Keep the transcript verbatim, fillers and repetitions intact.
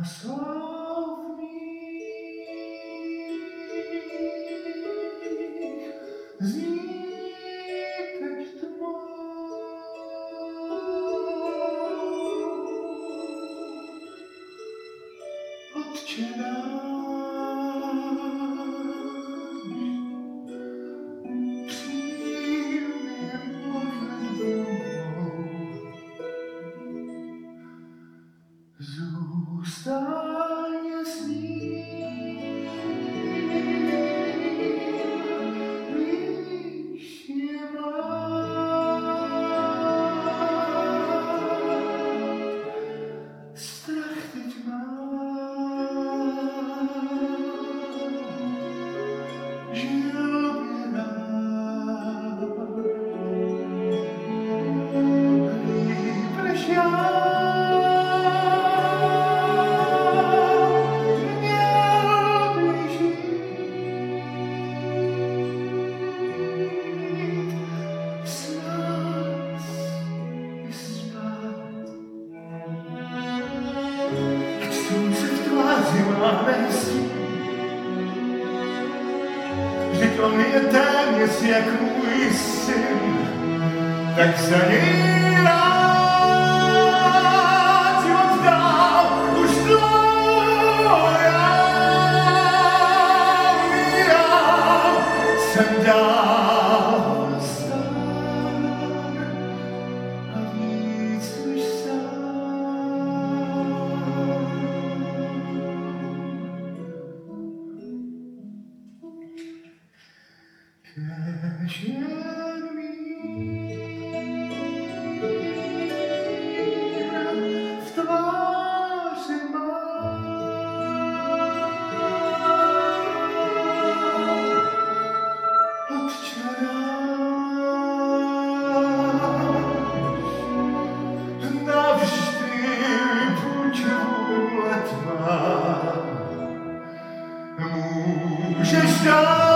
slov mých zní teď tmou. Otče náš, přijmi modlitbou, zůstaň s ním, víš, je mát, strach teď mám, žil by rád, líp než já. Vždyť on je téměř jak můj syn, tak za něj rád život dál už dlouho já, já jsem dál star a víc než kež jen mír v tváři mám, Otče náš, navždy buď vůle tvá, můžeš dát